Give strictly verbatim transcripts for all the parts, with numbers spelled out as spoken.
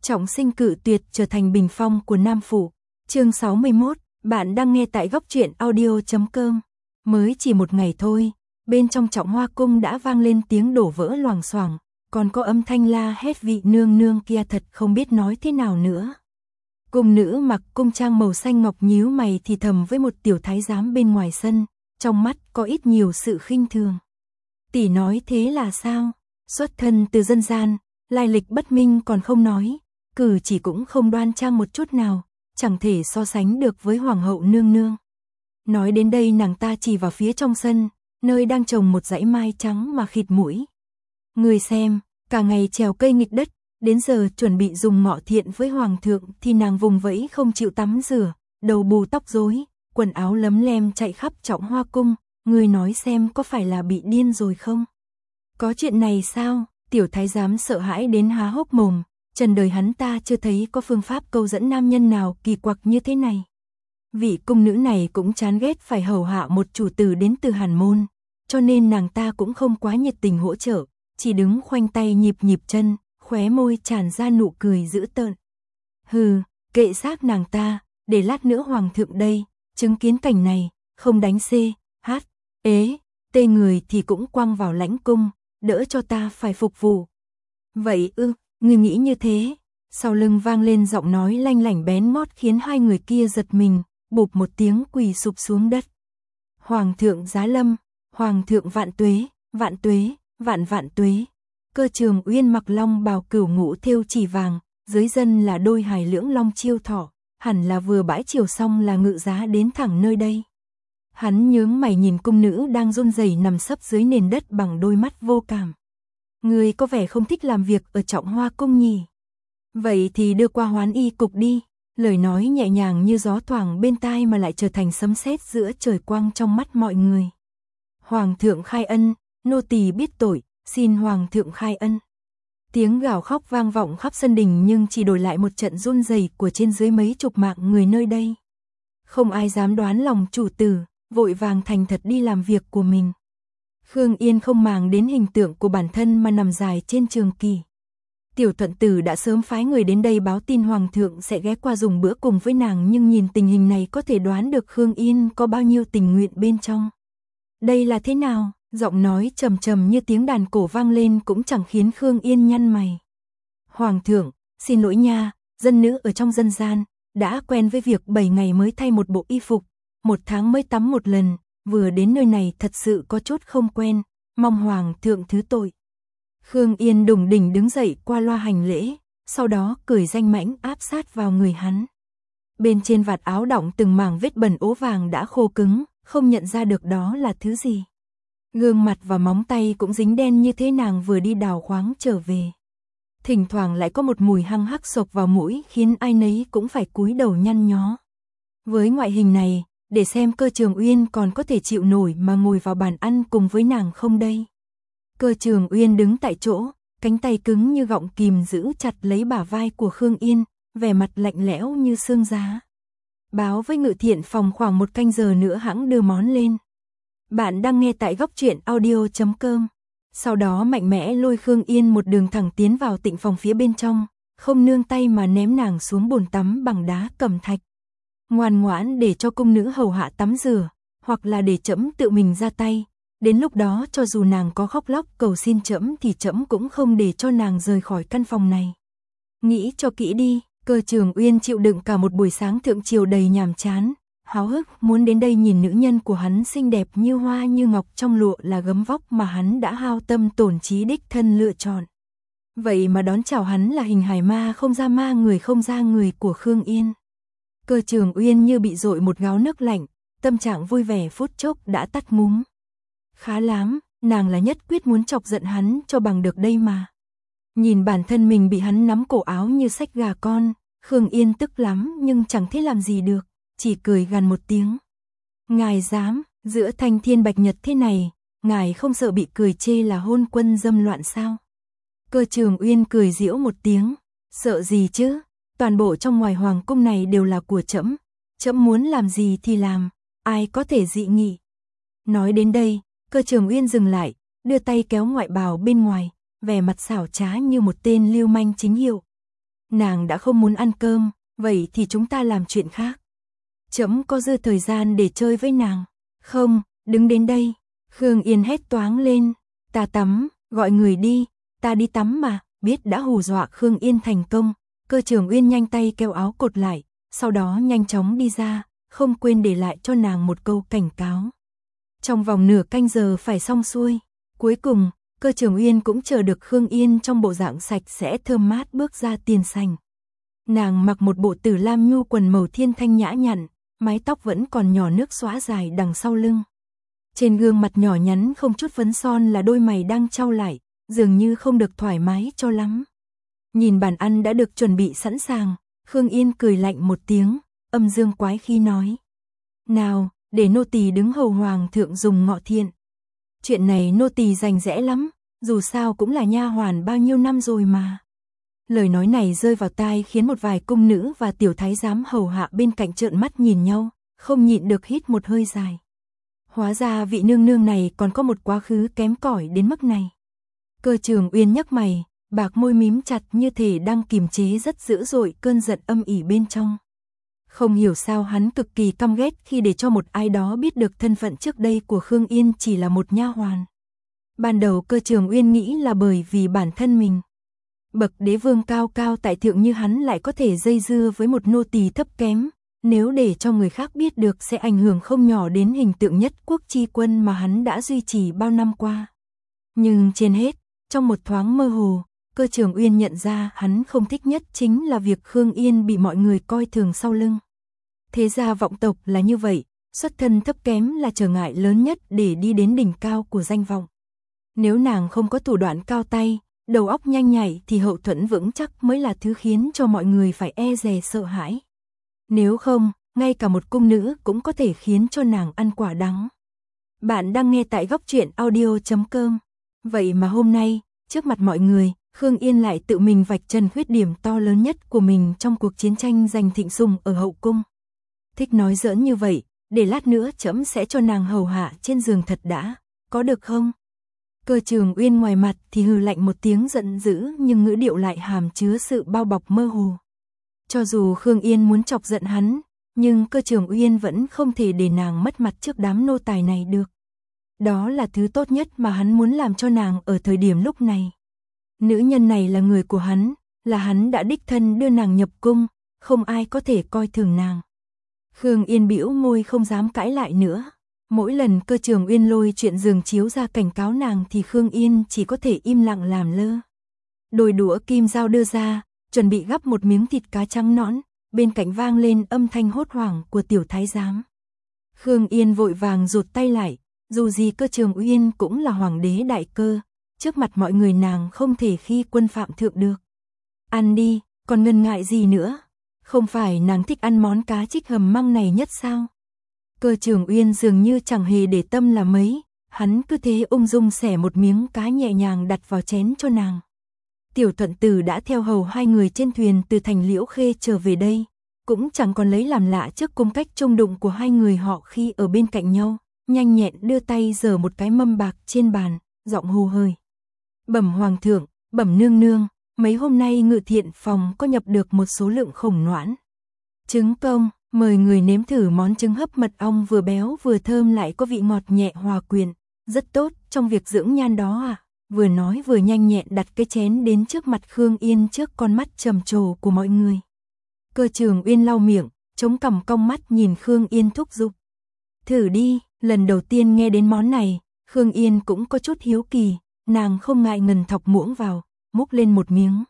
trọng sinh cự tuyệt trở thành bình phong của Nam Phủ. Chương sáu mươi mốt, bạn đang nghe tại góc truyện audio chấm com. Mới chỉ một ngày thôi, bên trong Trọng Hoa cung đã vang lên tiếng đổ vỡ loảng xoảng, còn có âm thanh la hét vị nương nương kia thật không biết nói thế nào nữa. Cung nữ mặc cung trang màu xanh ngọc nhíu mày thì thầm với một tiểu thái giám bên ngoài sân, trong mắt có ít nhiều sự khinh thường. Tỷ nói thế là sao? Xuất thân từ dân gian, lai lịch bất minh còn không nói, cử chỉ cũng không đoan trang một chút nào, chẳng thể so sánh được với hoàng hậu nương nương. Nói đến đây nàng ta chỉ vào phía trong sân, nơi đang trồng một dãy mai trắng mà khịt mũi. Người xem, cả ngày trèo cây nghịch đất, đến giờ chuẩn bị dùng ngọ thiện với hoàng thượng thì nàng vùng vẫy không chịu tắm rửa, đầu bù tóc rối, quần áo lấm lem chạy khắp Trọng Hoa cung, người nói xem có phải là bị điên rồi không? Có chuyện này sao? Tiểu thái giám sợ hãi đến há hốc mồm, trần đời hắn ta chưa thấy có phương pháp câu dẫn nam nhân nào kỳ quặc như thế này. Vị cung nữ này cũng chán ghét phải hầu hạ một chủ tử đến từ Hàn môn, cho nên nàng ta cũng không quá nhiệt tình hỗ trợ, chỉ đứng khoanh tay nhịp nhịp chân, khóe môi tràn ra nụ cười dữ tợn. Hừ, kệ xác nàng ta, để lát nữa hoàng thượng đây, chứng kiến cảnh này, không đánh c, hát, ế, tê người thì cũng quăng vào lãnh cung, đỡ cho ta phải phục vụ. Vậy ư, ngươi nghĩ như thế? Sau lưng vang lên giọng nói lanh lảnh bén mót khiến hai người kia giật mình, bụp một tiếng quỳ sụp xuống đất. Hoàng thượng giá lâm, hoàng thượng vạn tuế, vạn tuế, vạn vạn tuế. Cơ Trường Uyên mặc long bào cửu ngũ thêu chỉ vàng, dưới dân là đôi hài lưỡng long chiêu thỏ, hẳn là vừa bãi chiều xong là ngự giá đến thẳng nơi đây. Hắn nhướng mày nhìn cung nữ đang run rẩy nằm sấp dưới nền đất bằng đôi mắt vô cảm. Người có vẻ không thích làm việc ở Trọng Hoa cung nhỉ? Vậy thì đưa qua Hoán Y cục đi. Lời nói nhẹ nhàng như gió thoảng bên tai mà lại trở thành sấm sét giữa trời quang trong mắt mọi người. Hoàng thượng khai ân, nô tỳ biết tội, xin hoàng thượng khai ân. Tiếng gào khóc vang vọng khắp sân đình nhưng chỉ đổi lại một trận run rẩy của trên dưới mấy chục mạng người nơi đây. Không ai dám đoán lòng chủ tử, vội vàng thành thật đi làm việc của mình. Khương Yên không màng đến hình tượng của bản thân mà nằm dài trên trường kỳ. Tiểu thuận tử đã sớm phái người đến đây báo tin hoàng thượng sẽ ghé qua dùng bữa cùng với nàng, nhưng nhìn tình hình này có thể đoán được Khương Yên có bao nhiêu tình nguyện bên trong. Đây là thế nào? Giọng nói trầm trầm như tiếng đàn cổ vang lên cũng chẳng khiến Khương Yên nhăn mày. Hoàng thượng, xin lỗi nha, dân nữ ở trong dân gian, đã quen với việc bảy ngày mới thay một bộ y phục, một tháng mới tắm một lần, vừa đến nơi này thật sự có chút không quen, mong hoàng thượng thứ tội. Khương Yên đùng đỉnh đứng dậy qua loa hành lễ, sau đó cười danh mãnh áp sát vào người hắn. Bên trên vạt áo đọng từng mảng vết bẩn ố vàng đã khô cứng, không nhận ra được đó là thứ gì. Gương mặt và móng tay cũng dính đen như thế nàng vừa đi đào khoáng trở về. Thỉnh thoảng lại có một mùi hăng hắc sộc vào mũi khiến ai nấy cũng phải cúi đầu nhăn nhó. Với ngoại hình này, để xem Cơ Trường Uyên còn có thể chịu nổi mà ngồi vào bàn ăn cùng với nàng không đây. Cơ Trường Uyên đứng tại chỗ, cánh tay cứng như gọng kìm giữ chặt lấy bả vai của Khương Yên, vẻ mặt lạnh lẽo như xương giá. Báo với ngự thiện phòng khoảng một canh giờ nữa hãng đưa món lên. Bạn đang nghe tại góc truyện audio chấm com. Sau đó mạnh mẽ lôi Khương Yên một đường thẳng tiến vào tịnh phòng phía bên trong, không nương tay mà ném nàng xuống bồn tắm bằng đá cẩm thạch. Ngoan ngoãn để cho cung nữ hầu hạ tắm rửa, hoặc là để trẫm tự mình ra tay. Đến lúc đó cho dù nàng có khóc lóc cầu xin trẫm thì trẫm cũng không để cho nàng rời khỏi căn phòng này. Nghĩ cho kỹ đi, Cơ Trường Uyên chịu đựng cả một buổi sáng thượng triều đầy nhàm chán, háo hức muốn đến đây nhìn nữ nhân của hắn xinh đẹp như hoa như ngọc trong lụa là gấm vóc mà hắn đã hao tâm tổn trí đích thân lựa chọn. Vậy mà đón chào hắn là hình hài ma không ra ma người không ra người của Khương Yên. Cơ Trường Uyên như bị dội một gáo nước lạnh, tâm trạng vui vẻ phút chốc đã tắt ngúm. Khá lắm, nàng là nhất quyết muốn chọc giận hắn cho bằng được đây mà. Nhìn bản thân mình bị hắn nắm cổ áo như xách gà con, Khương Yên tức lắm nhưng chẳng thể làm gì được, chỉ cười gằn một tiếng. Ngài dám, giữa thanh thiên bạch nhật thế này, ngài không sợ bị cười chê là hôn quân dâm loạn sao? Cơ Trường Uyên cười giễu một tiếng, sợ gì chứ, toàn bộ trong ngoài hoàng cung này đều là của trẫm, trẫm muốn làm gì thì làm, ai có thể dị nghị. Nói đến đây, Cơ Trường Uyên dừng lại, đưa tay kéo ngoại bào bên ngoài, vẻ mặt xảo trá như một tên lưu manh chính hiệu. Nàng đã không muốn ăn cơm, vậy thì chúng ta làm chuyện khác. Trẫm có dư thời gian để chơi với nàng. Không, đứng đến đây. Khương Yên hét toáng lên. Ta tắm, gọi người đi, ta đi tắm mà. Biết đã hù dọa Khương Yên thành công, Cơ Trường Uyên nhanh tay kéo áo cột lại, sau đó nhanh chóng đi ra, không quên để lại cho nàng một câu cảnh cáo. Trong vòng nửa canh giờ phải xong xuôi. Cuối cùng, Cơ Trường Uyên cũng chờ được Khương Yên trong bộ dạng sạch sẽ thơm mát bước ra tiền sảnh. Nàng mặc một bộ tử lam nhu quần màu thiên thanh nhã nhặn, mái tóc vẫn còn nhỏ nước xõa dài đằng sau lưng. Trên gương mặt nhỏ nhắn không chút phấn son là đôi mày đang chau lại, dường như không được thoải mái cho lắm. Nhìn bàn ăn đã được chuẩn bị sẵn sàng, Khương Yên cười lạnh một tiếng, âm dương quái khí nói. Nào, để nô tỳ đứng hầu hoàng thượng dùng ngọ thiện. Chuyện này nô tỳ rành rẽ lắm, dù sao cũng là nha hoàn bao nhiêu năm rồi mà. Lời nói này rơi vào tai khiến một vài cung nữ và tiểu thái giám hầu hạ bên cạnh trợn mắt nhìn nhau, không nhịn được hít một hơi dài. Hóa ra vị nương nương này còn có một quá khứ kém cỏi đến mức này. Cơ Trường Uyên nhấc mày, bạc môi mím chặt như thể đang kiềm chế rất dữ dội cơn giận âm ỉ bên trong. Không hiểu sao hắn cực kỳ căm ghét khi để cho một ai đó biết được thân phận trước đây của Khương Yên chỉ là một nha hoàn. Ban đầu Cơ Trường Uyên nghĩ là bởi vì bản thân mình. Bậc đế vương cao cao tại thượng như hắn lại có thể dây dưa với một nô tỳ thấp kém, nếu để cho người khác biết được sẽ ảnh hưởng không nhỏ đến hình tượng nhất quốc chi quân mà hắn đã duy trì bao năm qua. Nhưng trên hết, trong một thoáng mơ hồ, Cơ Trường Uyên nhận ra hắn không thích nhất chính là việc Khương Yên bị mọi người coi thường sau lưng. Thế gia vọng tộc là như vậy, xuất thân thấp kém là trở ngại lớn nhất để đi đến đỉnh cao của danh vọng. Nếu nàng không có thủ đoạn cao tay, đầu óc nhanh nhạy thì hậu thuẫn vững chắc mới là thứ khiến cho mọi người phải e dè sợ hãi. Nếu không, ngay cả một cung nữ cũng có thể khiến cho nàng ăn quả đắng. Bạn đang nghe tại góc truyện audio chấm com. Vậy mà hôm nay, trước mặt mọi người, Khương Yên lại tự mình vạch trần khuyết điểm to lớn nhất của mình trong cuộc chiến tranh giành thịnh sủng ở hậu cung. Thích nói giỡn như vậy, để lát nữa trẫm sẽ cho nàng hầu hạ trên giường thật đã, có được không? Cơ Trường Uyên ngoài mặt thì hừ lạnh một tiếng giận dữ nhưng ngữ điệu lại hàm chứa sự bao bọc mơ hồ. Cho dù Khương Yên muốn chọc giận hắn, nhưng Cơ Trường Uyên vẫn không thể để nàng mất mặt trước đám nô tài này được. Đó là thứ tốt nhất mà hắn muốn làm cho nàng ở thời điểm lúc này. Nữ nhân này là người của hắn, là hắn đã đích thân đưa nàng nhập cung, không ai có thể coi thường nàng. Khương Yên bĩu môi không dám cãi lại nữa. Mỗi lần Cơ Trường Uyên lôi chuyện giường chiếu ra cảnh cáo nàng thì Khương Yên chỉ có thể im lặng làm lơ. Đôi đũa kim dao đưa ra, chuẩn bị gắp một miếng thịt cá trắng nõn, bên cạnh vang lên âm thanh hốt hoảng của tiểu thái giám. Khương Yên vội vàng rụt tay lại, dù gì Cơ Trường Uyên cũng là hoàng đế đại cơ, trước mặt mọi người nàng không thể khi quân phạm thượng được. Ăn đi, còn ngần ngại gì nữa? Không phải nàng thích ăn món cá trích hầm măng này nhất sao? Cơ Trường Uyên dường như chẳng hề để tâm là mấy, hắn cứ thế ung dung xẻ một miếng cá nhẹ nhàng đặt vào chén cho nàng. Tiểu Thuận Tử đã theo hầu hai người trên thuyền từ thành Liễu Khê trở về đây, cũng chẳng còn lấy làm lạ trước cung cách trông đụng của hai người họ khi ở bên cạnh nhau, nhanh nhẹn đưa tay giở một cái mâm bạc trên bàn, giọng hù hơi. Bẩm hoàng thượng, bẩm nương nương, mấy hôm nay ngự thiện phòng có nhập được một số lượng khổng noãn trứng công, mời người nếm thử món trứng hấp mật ong vừa béo vừa thơm lại có vị ngọt nhẹ hòa quyện, rất tốt trong việc dưỡng nhan đó à. Vừa nói vừa nhanh nhẹn đặt cái chén đến trước mặt Khương Yên trước con mắt trầm trồ của mọi người. Cơ Trường Uyên lau miệng, chống cằm cong mắt nhìn Khương Yên thúc giục. Thử đi, lần đầu tiên nghe đến món này, Khương Yên cũng có chút hiếu kỳ, nàng không ngại ngần thọc muỗng vào, múc lên một miếng.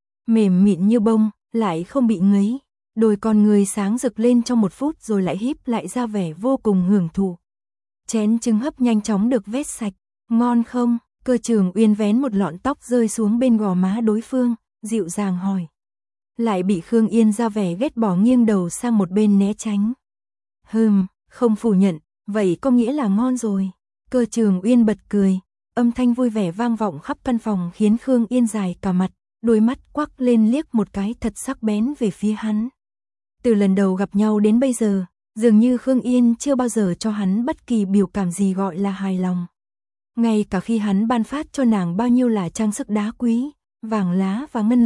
Mềm mịn như bông, lại không bị ngấy, đôi con người sáng rực lên trong một phút rồi lại híp lại ra vẻ vô cùng hưởng thụ. Chén trứng hấp nhanh chóng được vét sạch, ngon không? Cơ Trường Uyên vén một lọn tóc rơi xuống bên gò má đối phương, dịu dàng hỏi. Lại bị Khương Yên ra vẻ ghét bỏ nghiêng đầu sang một bên né tránh. Hừm, không phủ nhận, vậy có nghĩa là ngon rồi. Cơ Trường Uyên bật cười, âm thanh vui vẻ vang vọng khắp căn phòng khiến Khương Yên dài cả mặt, đôi mắt quắc lên liếc một cái thật sắc bén về phía hắn. Từ lần đầu gặp nhau đến bây giờ, dường như Khương Yên chưa bao giờ cho hắn bất kỳ biểu cảm gì gọi là hài lòng. Ngay cả khi hắn ban phát cho nàng bao nhiêu là trang sức đá quý, vàng lá và ngân lượng,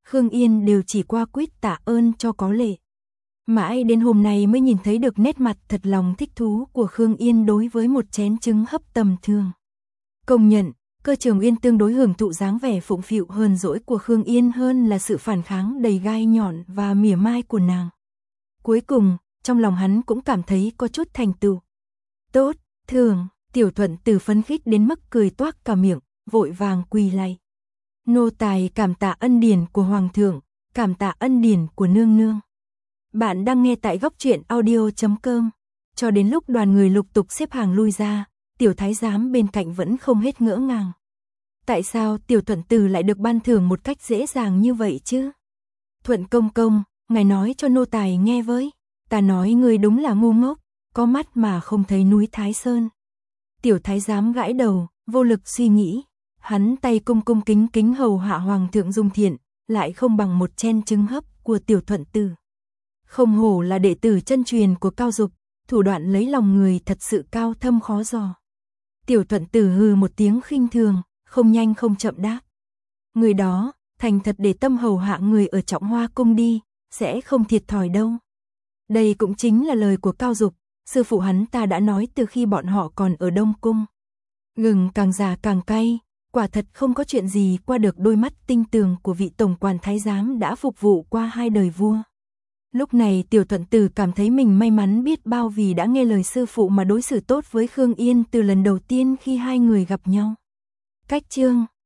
Khương Yên đều chỉ qua quýt tạ ơn cho có lệ. Mãi đến hôm nay mới nhìn thấy được nét mặt thật lòng thích thú của Khương Yên đối với một chén trứng hấp tầm thường. Công nhận, Cơ Trường Uyên tương đối hưởng thụ dáng vẻ phụng phịu hờn dỗi của Khương Yên hơn là sự phản kháng đầy gai nhọn và mỉa mai của nàng. Cuối cùng, trong lòng hắn cũng cảm thấy có chút thành tựu. Tốt, thường, Tiểu Thuận Từ phấn khích đến mức cười toác cả miệng, vội vàng quỳ lạy. Nô tài cảm tạ ân điển của Hoàng thượng, cảm tạ ân điển của nương nương. Bạn đang nghe tại góc truyện audio chấm com. Cho đến lúc đoàn người lục tục xếp hàng lui ra, Tiểu Thái giám bên cạnh vẫn không hết ngỡ ngàng. Tại sao Tiểu Thuận Từ lại được ban thưởng một cách dễ dàng như vậy chứ? Thuận công công, ngài nói cho nô tài nghe với. Ta nói người đúng là ngu ngốc, có mắt mà không thấy núi Thái Sơn. Tiểu Thái giám gãi đầu, vô lực suy nghĩ. Hắn tay cung cung kính kính hầu hạ Hoàng thượng dung thiện, lại không bằng một chén trứng hấp của Tiểu Thuận Từ. Không hổ là đệ tử chân truyền của Cao Dục, thủ đoạn lấy lòng người thật sự cao thâm khó dò. Tiểu Thuận Từ hừ một tiếng khinh thường, không nhanh không chậm đáp. Người đó, thành thật để tâm hầu hạ người ở Trọng Hoa cung đi, sẽ không thiệt thòi đâu. Đây cũng chính là lời của Cao Dục, sư phụ hắn ta đã nói từ khi bọn họ còn ở Đông cung. Gừng càng già càng cay, quả thật không có chuyện gì qua được đôi mắt tinh tường của vị tổng quản thái giám đã phục vụ qua hai đời vua. Lúc này Tiểu Thuận Từ cảm thấy mình may mắn biết bao vì đã nghe lời sư phụ mà đối xử tốt với Khương Yên từ lần đầu tiên khi hai người gặp nhau. Cách chương